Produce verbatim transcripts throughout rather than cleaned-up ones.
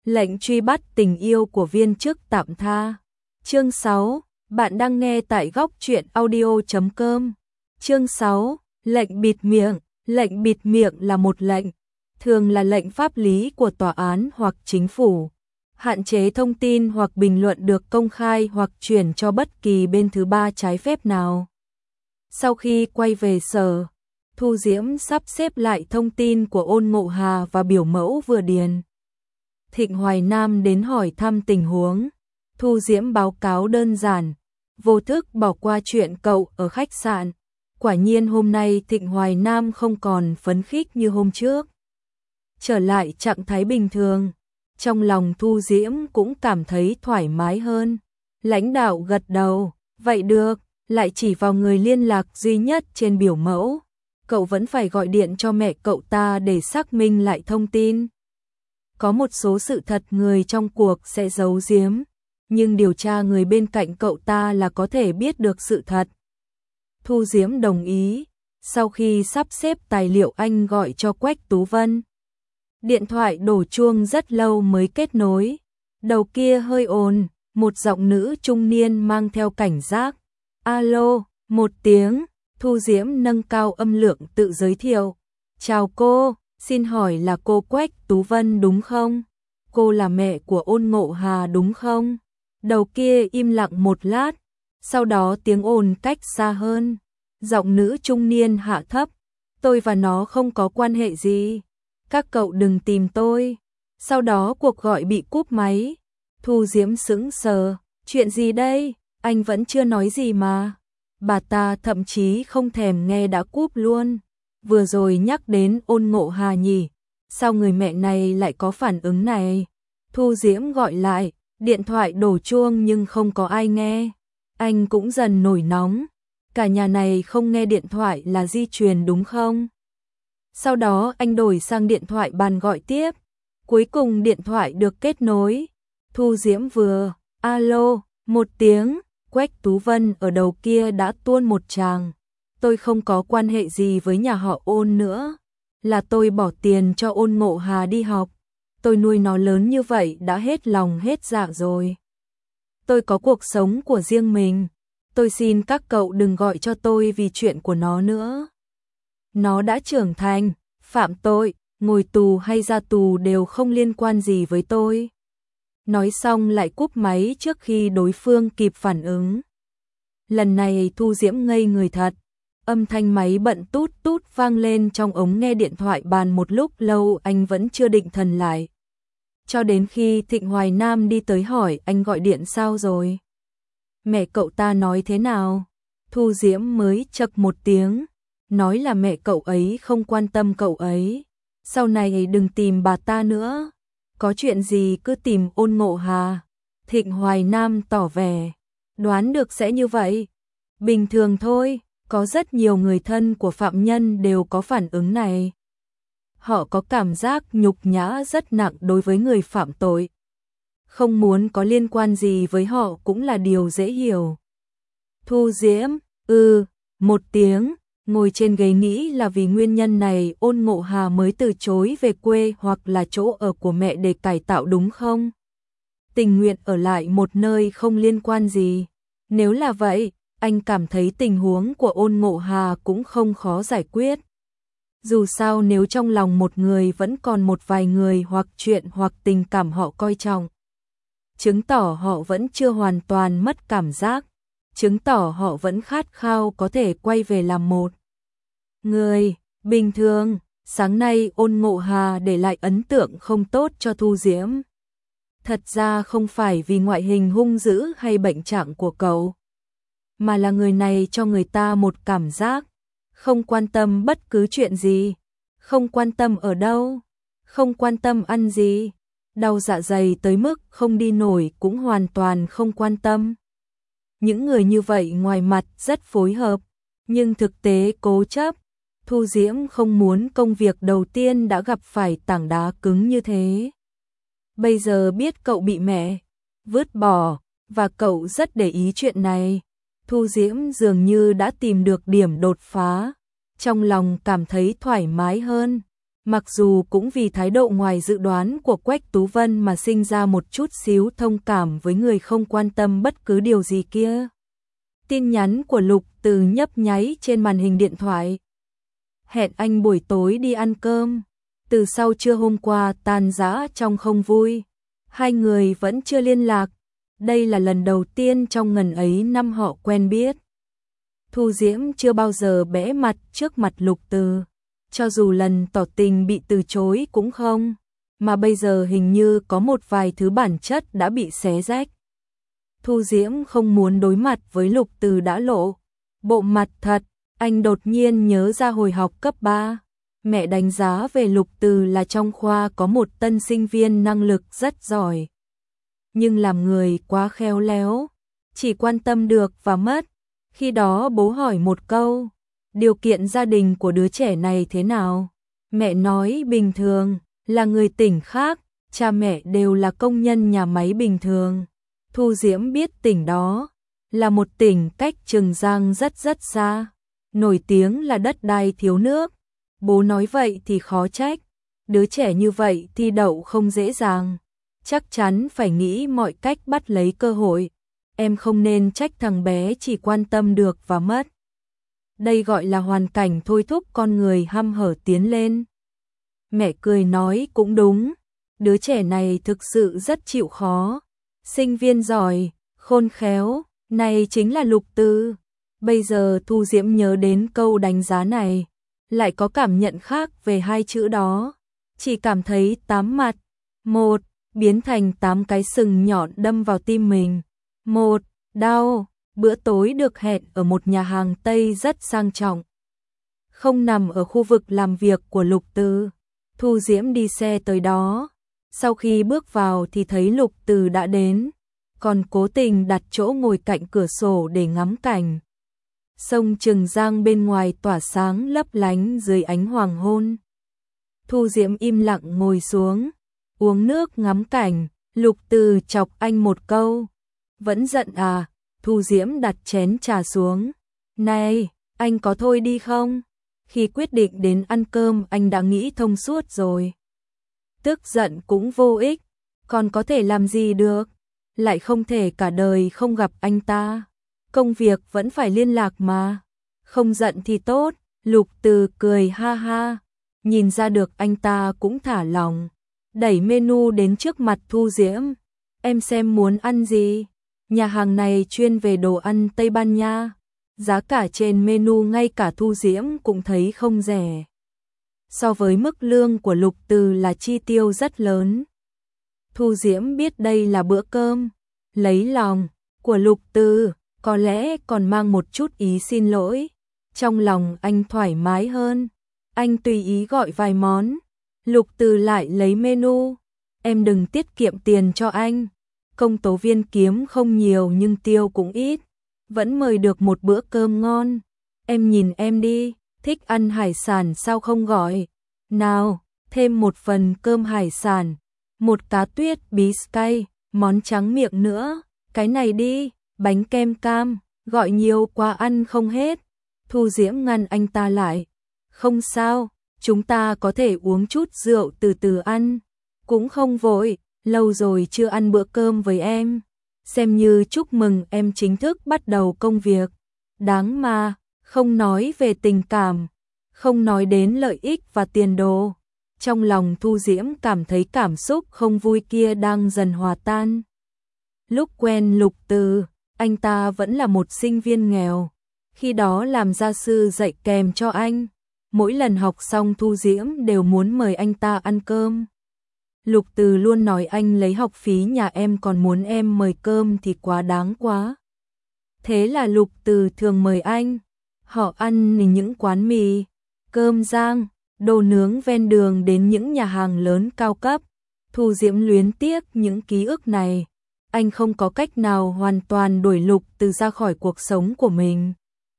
Lệnh truy bắt tình yêu của viên chức tạm tha. Chương sáu. Bạn đang nghe tại góc truyện audio chấm com. Chương sáu. Lệnh bịt miệng. Lệnh bịt miệng là một lệnh, thường là lệnh pháp lý của tòa án hoặc chính phủ, hạn chế thông tin hoặc bình luận được công khai hoặc chuyển cho bất kỳ bên thứ ba trái phép nào. Sau khi quay về sở, Thu Diễm sắp xếp lại thông tin của Ôn Ngộ Hà và biểu mẫu vừa điền. Thịnh Hoài Nam đến hỏi thăm tình huống. Thu Diễm báo cáo đơn giản, vô thức bỏ qua chuyện cậu ở khách sạn. Quả nhiên hôm nay Thịnh Hoài Nam không còn phấn khích như hôm trước. Trở lại trạng thái bình thường, trong lòng Thu Diễm cũng cảm thấy thoải mái hơn. Lãnh đạo gật đầu, vậy được, lại chỉ vào người liên lạc duy nhất trên biểu mẫu. Cậu vẫn phải gọi điện cho mẹ cậu ta để xác minh lại thông tin. Có một số sự thật người trong cuộc sẽ giấu giếm, nhưng điều tra người bên cạnh cậu ta là có thể biết được sự thật. Thu Diễm đồng ý, sau khi sắp xếp tài liệu anh gọi cho Quách Tú Vân. Điện thoại đổ chuông rất lâu mới kết nối, đầu kia hơi ồn, một giọng nữ trung niên mang theo cảnh giác. Alo, một tiếng, Thu Diễm nâng cao âm lượng tự giới thiệu. Chào cô, xin hỏi là cô Quách Tú Vân đúng không? Cô là mẹ của Ôn Ngộ Hà đúng không? Đầu kia im lặng một lát, sau đó tiếng ồn cách xa hơn. Giọng nữ trung niên hạ thấp, tôi và nó không có quan hệ gì, các cậu đừng tìm tôi. Sau đó cuộc gọi bị cúp máy. Thu Diễm sững sờ, chuyện gì đây, anh vẫn chưa nói gì mà. Bà ta thậm chí không thèm nghe đã cúp luôn. Vừa rồi nhắc đến Ôn Ngộ Hà nhỉ, sao người mẹ này lại có phản ứng này? Thu Diễm gọi lại, điện thoại đổ chuông nhưng không có ai nghe. Anh cũng dần nổi nóng, cả nhà này không nghe điện thoại là di truyền đúng không? Sau đó anh đổi sang điện thoại bàn gọi tiếp, cuối cùng điện thoại được kết nối. Thu Diễm vừa, alo, một tiếng, Quách Tú Vân ở đầu kia đã tuôn một tràng. Tôi không có quan hệ gì với nhà họ Ôn nữa, là tôi bỏ tiền cho Ôn Ngộ Hà đi học. Tôi nuôi nó lớn như vậy đã hết lòng hết dạ rồi. Tôi có cuộc sống của riêng mình, tôi xin các cậu đừng gọi cho tôi vì chuyện của nó nữa. Nó đã trưởng thành, phạm tội, ngồi tù hay ra tù đều không liên quan gì với tôi. Nói xong lại cúp máy trước khi đối phương kịp phản ứng. Lần này Thu Diễm ngây người thật, âm thanh máy bận tút tút vang lên trong ống nghe điện thoại bàn một lúc lâu anh vẫn chưa định thần lại. Cho đến khi Thịnh Hoài Nam đi tới hỏi anh gọi điện sao rồi? Mẹ cậu ta nói thế nào? Thu Diễm mới chậc một tiếng, nói là mẹ cậu ấy không quan tâm cậu ấy. Sau này đừng tìm bà ta nữa, có chuyện gì cứ tìm Ôn Ngộ Hà. Thịnh Hoài Nam tỏ vẻ, đoán được sẽ như vậy. Bình thường thôi, có rất nhiều người thân của phạm nhân đều có phản ứng này. Họ có cảm giác nhục nhã rất nặng đối với người phạm tội. Không muốn có liên quan gì với họ cũng là điều dễ hiểu. Thu Diễm, ừ, một tiếng, ngồi trên ghế nghĩ là vì nguyên nhân này Ôn Ngộ Hà mới từ chối về quê hoặc là chỗ ở của mẹ để cải tạo đúng không? Tình nguyện ở lại một nơi không liên quan gì. Nếu là vậy, anh cảm thấy tình huống của Ôn Ngộ Hà cũng không khó giải quyết. Dù sao nếu trong lòng một người vẫn còn một vài người hoặc chuyện hoặc tình cảm họ coi trọng, chứng tỏ họ vẫn chưa hoàn toàn mất cảm giác, chứng tỏ họ vẫn khát khao có thể quay về làm một người bình thường. Sáng nay Ôn Ngộ Hà để lại ấn tượng không tốt cho Thu Diễm. Thật ra không phải vì ngoại hình hung dữ hay bệnh trạng của cậu, mà là người này cho người ta một cảm giác không quan tâm bất cứ chuyện gì, không quan tâm ở đâu, không quan tâm ăn gì, đau dạ dày tới mức không đi nổi cũng hoàn toàn không quan tâm. Những người như vậy ngoài mặt rất phối hợp, nhưng thực tế cố chấp. Thu Diễm không muốn công việc đầu tiên đã gặp phải tảng đá cứng như thế. Bây giờ biết cậu bị mẹ vứt bỏ và cậu rất để ý chuyện này, Thu Diễm dường như đã tìm được điểm đột phá, trong lòng cảm thấy thoải mái hơn. Mặc dù cũng vì thái độ ngoài dự đoán của Quách Tú Vân mà sinh ra một chút xíu thông cảm với người không quan tâm bất cứ điều gì kia. Tin nhắn của Lục Từ nhấp nháy trên màn hình điện thoại. Hẹn anh buổi tối đi ăn cơm. Từ sau trưa hôm qua tan rã trong không vui. Hai người vẫn chưa liên lạc. Đây là lần đầu tiên trong ngần ấy năm họ quen biết. Thu Diễm chưa bao giờ bẽ mặt trước mặt Lục Từ. Cho dù lần tỏ tình bị từ chối cũng không. Mà bây giờ hình như có một vài thứ bản chất đã bị xé rách. Thu Diễm không muốn đối mặt với Lục Từ đã lộ bộ mặt thật. Anh đột nhiên nhớ ra hồi học cấp ba. Mẹ đánh giá về Lục Từ là trong khoa có một tân sinh viên năng lực rất giỏi. Nhưng làm người quá khéo léo, chỉ quan tâm được và mất. Khi đó bố hỏi một câu, điều kiện gia đình của đứa trẻ này thế nào? Mẹ nói bình thường, là người tỉnh khác, cha mẹ đều là công nhân nhà máy bình thường. Thu Diễm biết tỉnh đó là một tỉnh cách Trường Giang rất rất xa, nổi tiếng là đất đai thiếu nước. Bố nói vậy thì khó trách, đứa trẻ như vậy thi đậu không dễ dàng, chắc chắn phải nghĩ mọi cách bắt lấy cơ hội. Em không nên trách thằng bé chỉ quan tâm được và mất. Đây gọi là hoàn cảnh thôi thúc con người hăm hở tiến lên. Mẹ cười nói cũng đúng, đứa trẻ này thực sự rất chịu khó. Sinh viên giỏi, khôn khéo, này chính là Lục Từ. Bây giờ Thu Diễm nhớ đến câu đánh giá này, lại có cảm nhận khác về hai chữ đó. Chỉ cảm thấy tám mặt, một, biến thành tám cái sừng nhọn đâm vào tim mình. Một, đau, bữa tối được hẹn ở một nhà hàng Tây rất sang trọng. Không nằm ở khu vực làm việc của Lục Từ. Thu Diễm đi xe tới đó. Sau khi bước vào thì thấy Lục Từ đã đến, còn cố tình đặt chỗ ngồi cạnh cửa sổ để ngắm cảnh. Sông Trường Giang bên ngoài tỏa sáng lấp lánh dưới ánh hoàng hôn. Thu Diễm im lặng ngồi xuống, uống nước ngắm cảnh. Lục Từ chọc anh một câu. Vẫn giận à? Thu Diễm đặt chén trà xuống. Này, anh có thôi đi không? Khi quyết định đến ăn cơm anh đã nghĩ thông suốt rồi. Tức giận cũng vô ích, còn có thể làm gì được? Lại không thể cả đời không gặp anh ta. Công việc vẫn phải liên lạc mà. Không giận thì tốt. Lục Từ cười ha ha, nhìn ra được anh ta cũng thả lòng. Đẩy menu đến trước mặt Thu Diễm. Em xem muốn ăn gì? Nhà hàng này chuyên về đồ ăn Tây Ban Nha. Giá cả trên menu ngay cả Thu Diễm cũng thấy không rẻ. So với mức lương của Lục Từ là chi tiêu rất lớn. Thu Diễm biết đây là bữa cơm lấy lòng của Lục Từ, có lẽ còn mang một chút ý xin lỗi. Trong lòng anh thoải mái hơn, anh tùy ý gọi vài món. Lục Từ lại lấy menu. Em đừng tiết kiệm tiền cho anh. Công tố viên kiếm không nhiều nhưng tiêu cũng ít, vẫn mời được một bữa cơm ngon. Em nhìn em đi, thích ăn hải sản sao không gọi? Nào, thêm một phần cơm hải sản, một cá tuyết bí cay, món trắng miệng nữa. Cái này đi, bánh kem cam, gọi nhiều quá ăn không hết. Thu Diễm ngăn anh ta lại. Không sao, chúng ta có thể uống chút rượu từ từ ăn. Cũng không vội, lâu rồi chưa ăn bữa cơm với em. Xem như chúc mừng em chính thức bắt đầu công việc. Đáng mà, không nói về tình cảm, không nói đến lợi ích và tiền đồ. Trong lòng Thu Diễm cảm thấy cảm xúc không vui kia đang dần hòa tan. Lúc quen Lục Từ, anh ta vẫn là một sinh viên nghèo. Khi đó làm gia sư dạy kèm cho anh. Mỗi lần học xong Thu Diễm đều muốn mời anh ta ăn cơm. Lục Từ luôn nói anh lấy học phí nhà em còn muốn em mời cơm thì quá đáng quá. Thế là Lục Từ thường mời anh. Họ ăn những quán mì, cơm rang, đồ nướng ven đường đến những nhà hàng lớn cao cấp. Thu Diễm luyến tiếc những ký ức này. Anh không có cách nào hoàn toàn đuổi Lục Từ ra khỏi cuộc sống của mình.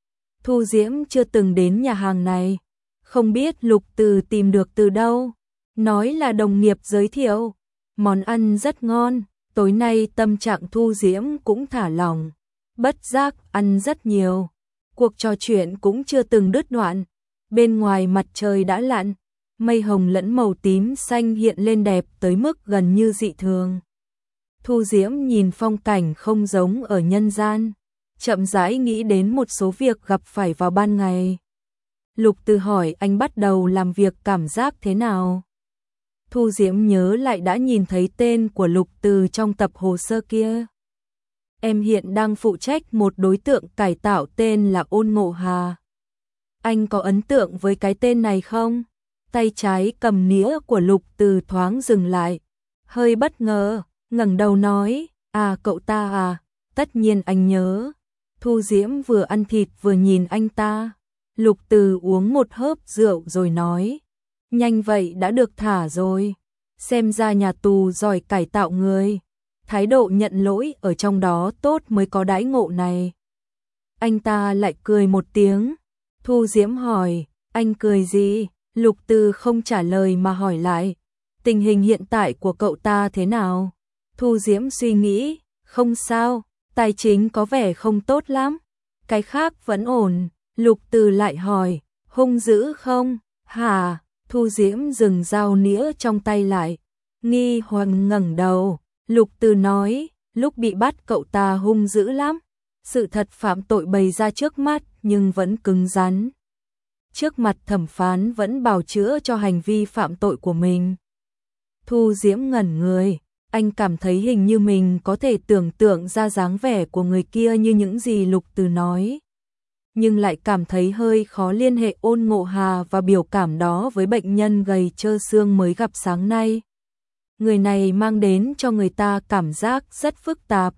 Thu Diễm chưa từng đến nhà hàng này, không biết Lục Từ tìm được từ đâu. Nói là đồng nghiệp giới thiệu, món ăn rất ngon. Tối nay tâm trạng Thu Diễm cũng thả lỏng, bất giác ăn rất nhiều. Cuộc trò chuyện cũng chưa từng đứt đoạn. Bên ngoài mặt trời đã lặn, mây hồng lẫn màu tím xanh hiện lên đẹp tới mức gần như dị thường. Thu Diễm nhìn phong cảnh không giống ở nhân gian, chậm rãi nghĩ đến một số việc gặp phải vào ban ngày. Lục Từ hỏi anh bắt đầu làm việc cảm giác thế nào? Thu Diễm nhớ lại đã nhìn thấy tên của Lục Từ trong tập hồ sơ kia. Em hiện đang phụ trách một đối tượng cải tạo tên là Ôn Ngộ Hà. Anh có ấn tượng với cái tên này không? Tay trái cầm nĩa của Lục Từ thoáng dừng lại, hơi bất ngờ, ngẩng đầu nói, à cậu ta à, tất nhiên anh nhớ. Thu Diễm vừa ăn thịt vừa nhìn anh ta. Lục Từ uống một hớp rượu rồi nói, nhanh vậy đã được thả rồi, xem ra nhà tù giỏi cải tạo người, thái độ nhận lỗi ở trong đó tốt mới có đãi ngộ này. Anh ta lại cười một tiếng. Thu Diễm hỏi, anh cười gì? Lục Từ không trả lời mà hỏi lại, tình hình hiện tại của cậu ta thế nào? Thu Diễm suy nghĩ, không sao, tài chính có vẻ không tốt lắm, cái khác vẫn ổn. Lục Từ lại hỏi, hung dữ không? Hả? Thu Diễm dừng dao nĩa trong tay lại, nghi hoặc ngẩng đầu. Lục Từ nói, lúc bị bắt cậu ta hung dữ lắm, sự thật phạm tội bày ra trước mắt nhưng vẫn cứng rắn. Trước mặt thẩm phán vẫn bào chữa cho hành vi phạm tội của mình. Thu Diễm ngẩn người, anh cảm thấy hình như mình có thể tưởng tượng ra dáng vẻ của người kia như những gì Lục Từ nói. Nhưng lại cảm thấy hơi khó liên hệ Ôn Ngộ Hà và biểu cảm đó với bệnh nhân gầy trơ xương mới gặp sáng nay. Người này mang đến cho người ta cảm giác rất phức tạp.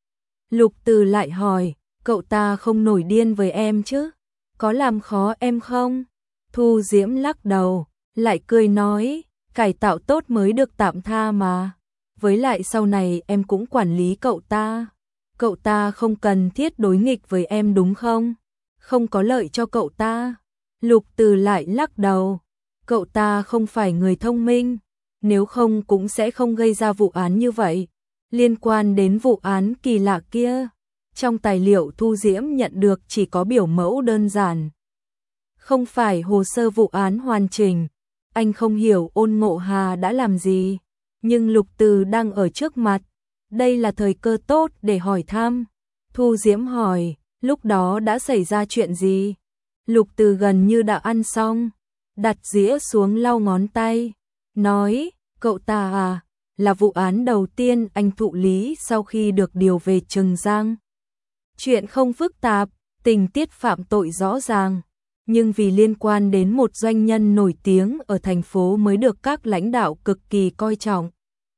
Lục Từ lại hỏi, cậu ta không nổi điên với em chứ? Có làm khó em không? Thu Diễm lắc đầu, lại cười nói, cải tạo tốt mới được tạm tha mà. Với lại sau này em cũng quản lý cậu ta. Cậu ta không cần thiết đối nghịch với em đúng không? Không có lợi cho cậu ta. Lục Từ lại lắc đầu, cậu ta không phải người thông minh, nếu không cũng sẽ không gây ra vụ án như vậy. Liên quan đến vụ án kỳ lạ kia, trong tài liệu Thu Diễm nhận được chỉ có biểu mẫu đơn giản, không phải hồ sơ vụ án hoàn chỉnh. Anh không hiểu Ôn Ngộ Hà đã làm gì, nhưng Lục Từ đang ở trước mặt, đây là thời cơ tốt để hỏi thăm. Thu Diễm hỏi, lúc đó đã xảy ra chuyện gì? Lục Từ gần như đã ăn xong, đặt dĩa xuống lau ngón tay, nói, cậu ta à, là vụ án đầu tiên anh thụ lý sau khi được điều về Trừng Giang. Chuyện không phức tạp, tình tiết phạm tội rõ ràng, nhưng vì liên quan đến một doanh nhân nổi tiếng ở thành phố mới được các lãnh đạo cực kỳ coi trọng.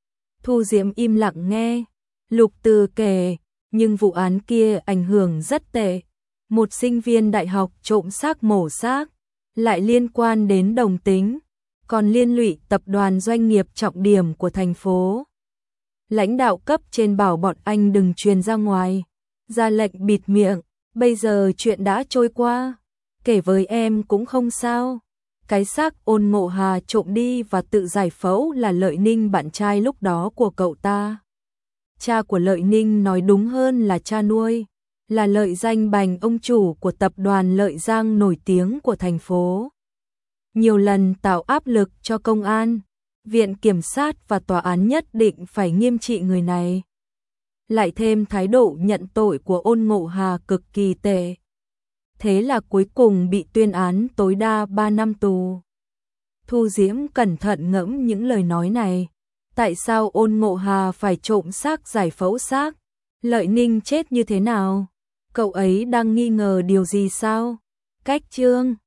Thu Diễm im lặng nghe, Lục Từ kể, nhưng vụ án kia ảnh hưởng rất tệ. Một sinh viên đại học trộm xác mổ xác, lại liên quan đến đồng tính, còn liên lụy tập đoàn doanh nghiệp trọng điểm của thành phố. Lãnh đạo cấp trên bảo bọn anh đừng truyền ra ngoài, ra lệnh bịt miệng, bây giờ chuyện đã trôi qua, kể với em cũng không sao. Cái xác Ôn Ngộ Hà trộm đi và tự giải phẫu là Lợi Ninh, bạn trai lúc đó của cậu ta. Cha của Lợi Ninh nói đúng hơn là cha nuôi, là Lợi Danh Bành, ông chủ của tập đoàn Lợi Giang nổi tiếng của thành phố. Nhiều lần tạo áp lực cho công an, viện kiểm sát và tòa án nhất định phải nghiêm trị người này. Lại thêm thái độ nhận tội của Ôn Ngộ Hà cực kỳ tệ. Thế là cuối cùng bị tuyên án tối đa ba năm tù. Thu Diễm cẩn thận ngẫm những lời nói này. Tại sao Ôn Ngộ Hà phải trộm xác giải phẫu xác? Lợi Ninh chết như thế nào? Cậu ấy đang nghi ngờ điều gì sao? Cách chương